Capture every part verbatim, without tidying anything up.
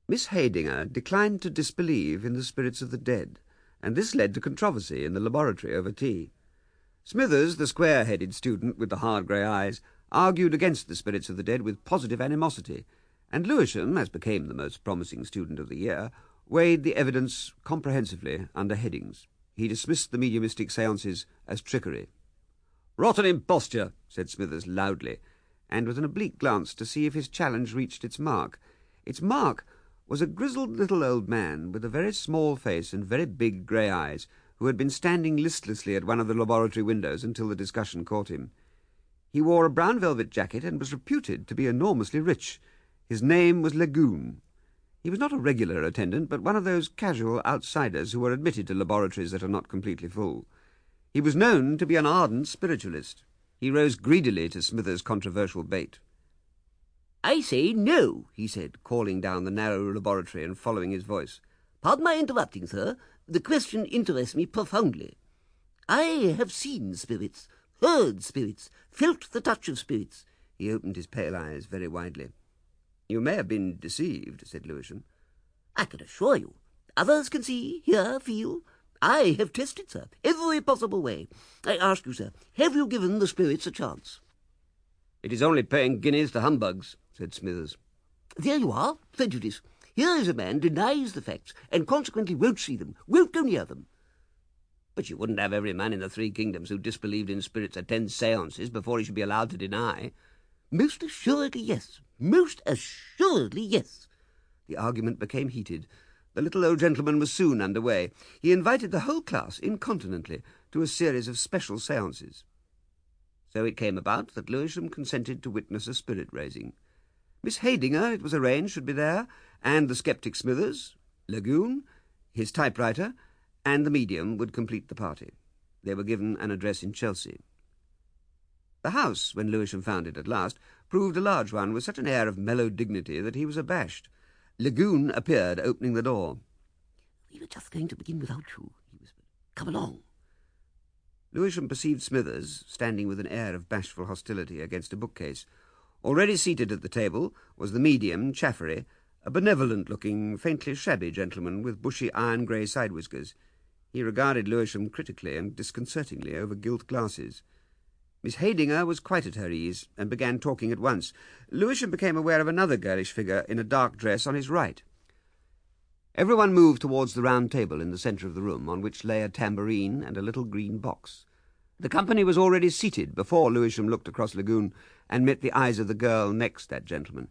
Miss Heydinger declined to disbelieve in the spirits of the dead, and this led to controversy in the laboratory over tea. Smithers, the square-headed student with the hard grey eyes, argued against the spirits of the dead with positive animosity, and Lewisham, as became the most promising student of the year, weighed the evidence comprehensively under headings. He dismissed the mediumistic seances as trickery. "Rotten imposture," said Smithers loudly, and with an oblique glance to see if his challenge reached its mark. Its mark was a grizzled little old man with a very small face and very big grey eyes, who had been standing listlessly at one of the laboratory windows until the discussion caught him. He wore a brown velvet jacket and was reputed to be enormously rich. His name was Lagoon. He was not a regular attendant, but one of those casual outsiders who are admitted to laboratories that are not completely full. He was known to be an ardent spiritualist. He rose greedily to Smithers' controversial bait. "I say no," he said, calling down the narrow laboratory and following his voice. "Pardon my interrupting, sir. The question interests me profoundly. I have seen spirits, heard spirits, felt the touch of spirits." He opened his pale eyes very widely. "You may have been deceived," said Lewisham. "I can assure you. Others can see, hear, feel. I have tested, sir, every possible way. I ask you, sir, have you given the spirits a chance?" "It is only paying guineas to humbugs," said Smithers. "There you are, prejudice. Here is a man denies the facts and consequently won't see them, won't go near them." "But you wouldn't have every man in the three kingdoms who disbelieved in spirits attend seances before he should be allowed to deny." "Most assuredly, yes. Most assuredly, yes." The argument became heated. The little old gentleman was soon under way. He invited the whole class, incontinently, to a series of special seances. So it came about that Lewisham consented to witness a spirit-raising. Miss Heydinger, it was arranged, should be there, and the sceptic Smithers, Lagoon, his typewriter, and the medium would complete the party. They were given an address in Chelsea. The house, when Lewisham found it at last, proved a large one with such an air of mellow dignity that he was abashed. Lagoon appeared, opening the door. "We were just going to begin without you," he whispered. "Come along." Lewisham perceived Smithers, standing with an air of bashful hostility against a bookcase. Already seated at the table was the medium, Chaffery, a benevolent-looking, faintly shabby gentleman with bushy iron-grey side-whiskers. He regarded Lewisham critically and disconcertingly over gilt glasses. Miss Heydinger was quite at her ease, and began talking at once. Lewisham became aware of another girlish figure in a dark dress on his right. Everyone moved towards the round table in the centre of the room, on which lay a tambourine and a little green box. The company was already seated before Lewisham looked across Lagoon and met the eyes of the girl next that gentleman.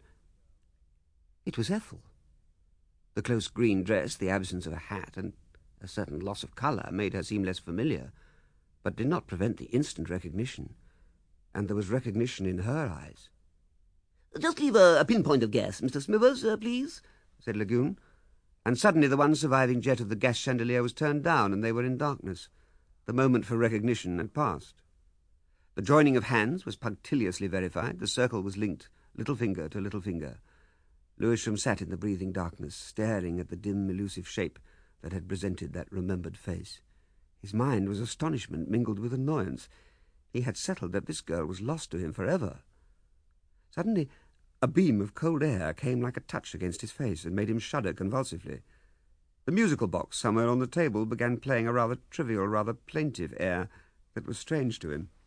It was Ethel. The close green dress, the absence of a hat, and a certain loss of colour made her seem less familiar, but did not prevent the instant recognition, and there was recognition in her eyes. "Just leave a, a pinpoint of gas, Mister Smithers, uh, please," said Lagoon, and suddenly the one surviving jet of the gas chandelier was turned down, and they were in darkness. The moment for recognition had passed. The joining of hands was punctiliously verified. The circle was linked, little finger to little finger. Lewisham sat in the breathing darkness, staring at the dim, elusive shape that had presented that remembered face. His mind was astonishment mingled with annoyance. He had settled that this girl was lost to him forever. Suddenly, a beam of cold air came like a touch against his face and made him shudder convulsively. The musical box somewhere on the table began playing a rather trivial, rather plaintive air that was strange to him.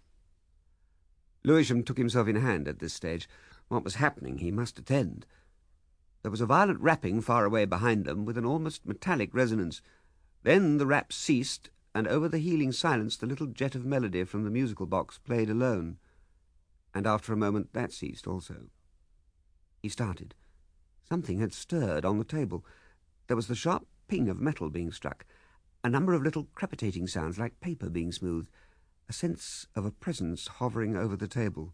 Lewisham took himself in hand at this stage. What was happening he must attend. There was a violent rapping far away behind them, with an almost metallic resonance. Then the rap ceased, and over the healing silence the little jet of melody from the musical box played alone, and after a moment that ceased also. He started. Something had stirred on the table. There was the sharp ping of metal being struck, a number of little crepitating sounds like paper being smoothed, a sense of a presence hovering over the table.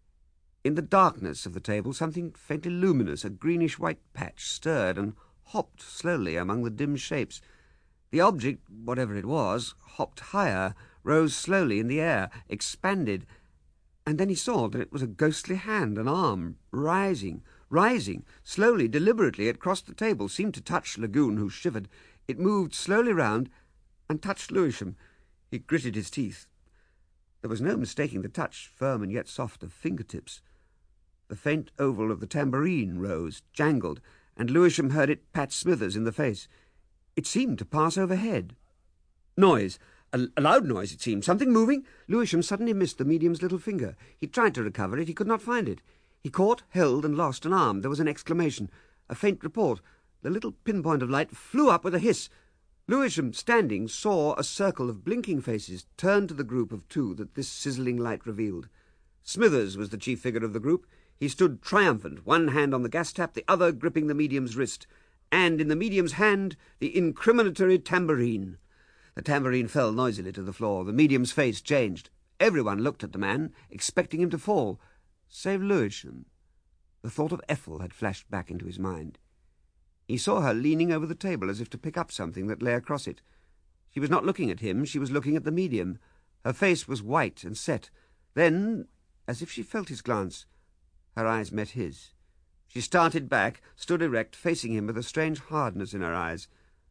In the darkness of the table something faintly luminous, a greenish-white patch, stirred and hopped slowly among the dim shapes. The object, whatever it was, hopped higher, rose slowly in the air, expanded, and then he saw that it was a ghostly hand, an arm, rising, rising, slowly, deliberately. It crossed the table, seemed to touch Lagoon, who shivered. It moved slowly round and touched Lewisham. He gritted his teeth. There was no mistaking the touch, firm and yet soft, of fingertips. The faint oval of the tambourine rose, jangled, and Lewisham heard it pat Smithers in the face. It seemed to pass overhead. Noise. A, a loud noise, it seemed. Something moving. Lewisham suddenly missed the medium's little finger. He tried to recover it. He could not find it. He caught, held, and lost an arm. There was an exclamation. A faint report. The little pinpoint of light flew up with a hiss. Lewisham, standing, saw a circle of blinking faces turn to the group of two that this sizzling light revealed. Smithers was the chief figure of the group. He stood triumphant, one hand on the gas tap, the other gripping the medium's wrist, and in the medium's hand the incriminatory tambourine. The tambourine fell noisily to the floor. The medium's face changed. Everyone looked at the man, expecting him to fall, save Lewisham. The thought of Ethel had flashed back into his mind. He saw her leaning over the table as if to pick up something that lay across it. She was not looking at him, she was looking at the medium. Her face was white and set. Then, as if she felt his glance, her eyes met his. She started back, stood erect, facing him with a strange hardness in her eyes.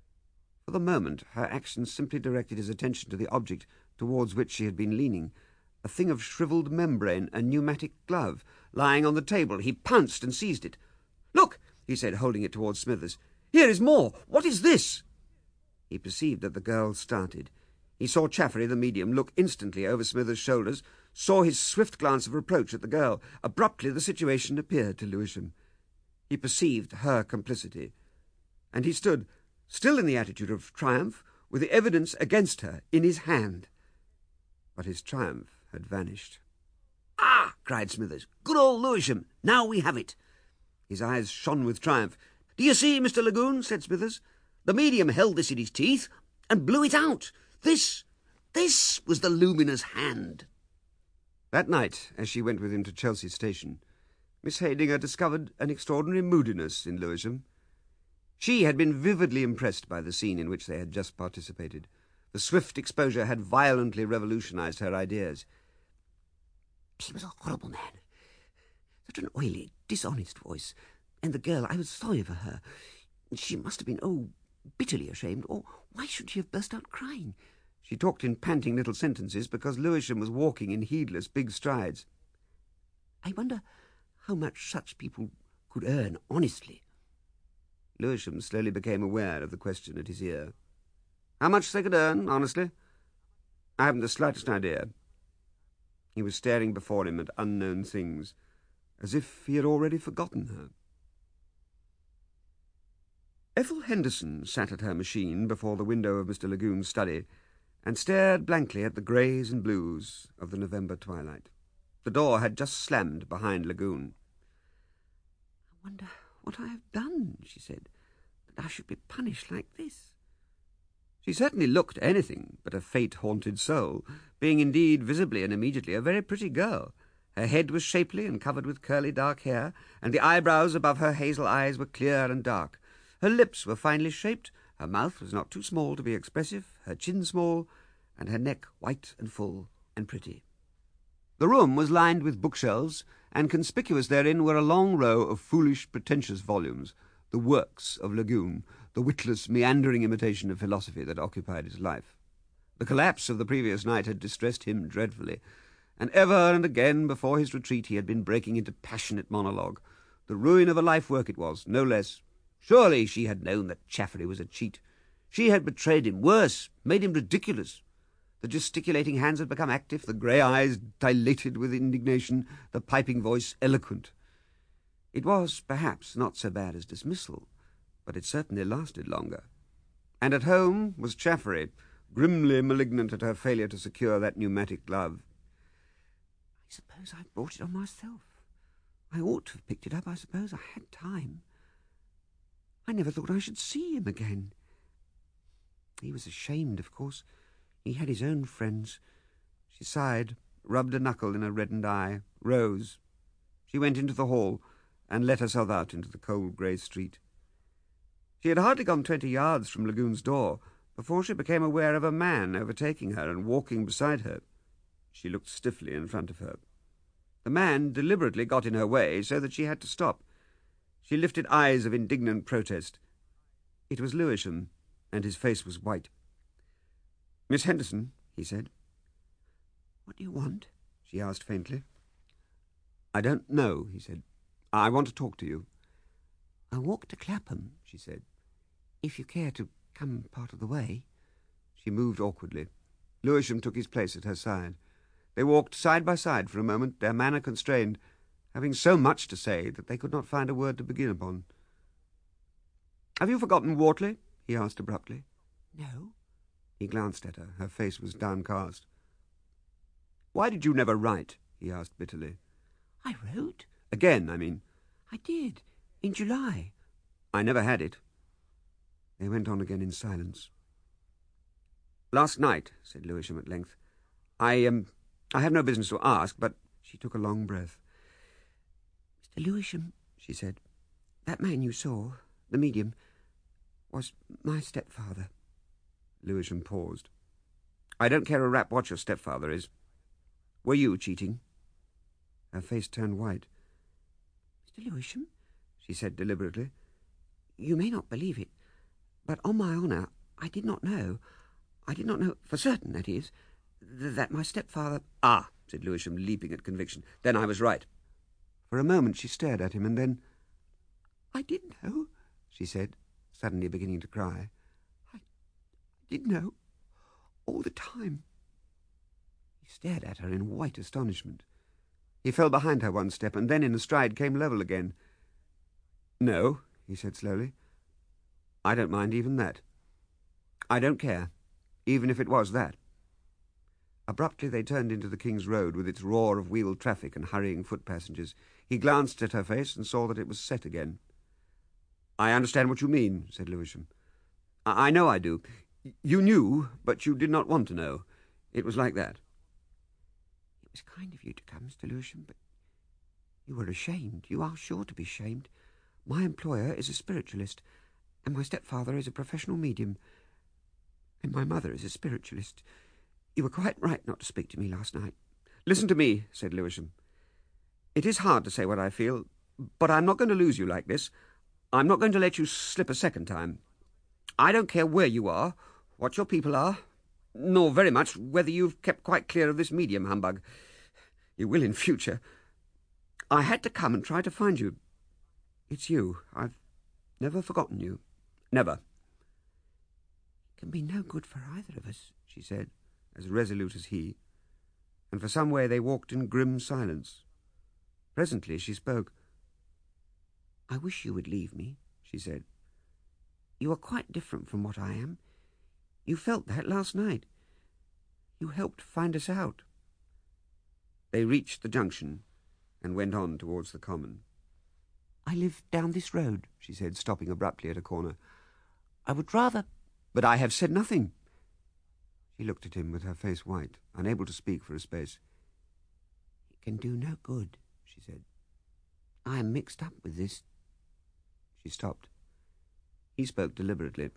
For the moment, her actions simply directed his attention to the object towards which she had been leaning, a thing of shriveled membrane, a pneumatic glove, lying on the table. He pounced and seized it. "Look!" he said, holding it towards Smithers. "Here is more! What is this?" He perceived that the girl started. He saw Chaffery, the medium, look instantly over Smithers' shoulders, saw his swift glance of reproach at the girl. Abruptly the situation appeared to Lewisham. He perceived her complicity, and he stood, still in the attitude of triumph, with the evidence against her in his hand. But his triumph had vanished. "Ah!" cried Smithers. "Good old Lewisham! Now we have it!" His eyes shone with triumph. "Do you see, Mister Lagoon?" said Smithers. "The medium held this in his teeth and blew it out. This, this was the luminous hand." That night, as she went with him to Chelsea Station, Miss Heydinger discovered an extraordinary moodiness in Lewisham. She had been vividly impressed by the scene in which they had just participated. The swift exposure had violently revolutionized her ideas. "He was a horrible man. Such an oily, dishonest voice. And the girl, I was sorry for her. She must have been, oh, bitterly ashamed, or why should she have burst out crying?" She talked in panting little sentences because Lewisham was walking in heedless big strides. "I wonder how much such people could earn honestly." Lewisham slowly became aware of the question at his ear. "How much they could earn, honestly? I haven't the slightest idea." He was staring before him at unknown things, as if he had already forgotten her. Ethel Henderson sat at her machine before the window of Mister Lagoon's study and stared blankly at the greys and blues of the November twilight. The door had just slammed behind Lagoon. "I wonder what I have done," she said, "that I should be punished like this." She certainly looked anything but a fate-haunted soul, being indeed visibly and immediately a very pretty girl. Her head was shapely and covered with curly dark hair, and the eyebrows above her hazel eyes were clear and dark. Her lips were finely shaped, her mouth was not too small to be expressive, her chin small, and her neck white and full and pretty. The room was lined with bookshelves, and conspicuous therein were a long row of foolish, pretentious volumes, the works of Lagoon, the witless, meandering imitation of philosophy that occupied his life. The collapse of the previous night had distressed him dreadfully, and ever and again before his retreat he had been breaking into passionate monologue. The ruin of a life work it was, no less. Surely she had known that Chaffery was a cheat. She had betrayed him, worse, made him ridiculous. The gesticulating hands had become active, the grey eyes dilated with indignation, the piping voice eloquent. It was, perhaps, not so bad as dismissal, but it certainly lasted longer. And at home was Chaffery, grimly malignant at her failure to secure that pneumatic glove. "I suppose I brought it on myself. I ought to have picked it up, I suppose. I had time. I never thought I should see him again. He was ashamed, of course. He had his own friends." She sighed, rubbed a knuckle in a reddened eye, rose. She went into the hall and let herself out into the cold grey street. She had hardly gone twenty yards from Lagoon's door before she became aware of a man overtaking her and walking beside her. She looked stiffly in front of her. The man deliberately got in her way so that she had to stop. She lifted eyes of indignant protest. It was Lewisham, and his face was white. "Miss Henderson," he said. "What do you want?" she asked faintly. "I don't know," he said. "I want to talk to you." "I'll walk to Clapham," she said, "if you care to come part of the way." She moved awkwardly. Lewisham took his place at her side. They walked side by side for a moment, their manner constrained, having so much to say that they could not find a word to begin upon. "Have you forgotten Wortley?" he asked abruptly. "No." He glanced at her. Her face was downcast. "Why did you never write?" he asked bitterly. "I wrote." "Again, I mean." "I did, in July." "I never had it." They went on again in silence. "Last night," said Lewisham at length, I, um, I have no business to ask, but—" She took a long breath. "Mister Lewisham," she said, "that man you saw, the medium, was my stepfather." Lewisham paused. "I don't care a rap what your stepfather is. Were you cheating?" Her face turned white. "Mister Lewisham," she said deliberately, "you may not believe it, but on my honour I did not know, I did not know, for certain, that is, th- that my stepfather—" "Ah," said Lewisham, leaping at conviction. "Then I was right." For a moment she stared at him, and then— "I did know," she said, suddenly beginning to cry. I did know, all the time." He stared at her in white astonishment. He fell behind her one step, and then in a stride came level again. "No," he said slowly. "I don't mind even that. I don't care, even if it was that." Abruptly they turned into the King's Road with its roar of wheeled traffic and hurrying foot passengers. He glanced at her face and saw that it was set again. "I understand what you mean," said Lewisham. I, I know I do. You knew, but you did not want to know. It was like that." "It was kind of you to come, Mister Lewisham, but you were ashamed. You are sure to be ashamed. My employer is a spiritualist, and my stepfather is a professional medium, and my mother is a spiritualist. You were quite right not to speak to me last night." "Listen to me," said Lewisham. "It is hard to say what I feel, but I'm not going to lose you like this. I'm not going to let you slip a second time. I don't care where you are, what your people are, nor very much whether you've kept quite clear of this medium humbug. You will in future. I had to come and try to find you. It's you. I've never forgotten you. Never." "It can be no good for either of us," she said, as resolute as he, and for some way they walked in grim silence. Presently she spoke. "I wish you would leave me," she said. "You are quite different from what I am. You felt that last night. You helped find us out." They reached the junction and went on towards the common. "I live down this road," she said, stopping abruptly at a corner. "I would rather—" "But I have said nothing." She looked at him with her face white, unable to speak for a space. "It can do no good," she said. "I am mixed up with this—" She stopped. He spoke deliberately.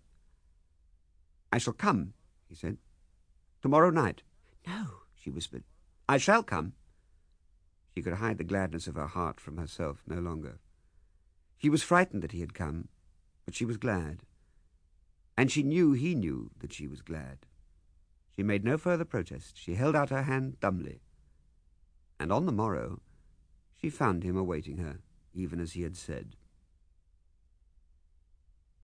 "I shall come," he said. "Tomorrow night." "No," she whispered. "I shall come." She could hide the gladness of her heart from herself no longer. She was frightened that he had come, but she was glad. And she knew he knew that she was glad. She made no further protest. She held out her hand dumbly. And on the morrow she found him awaiting her, even as he had said.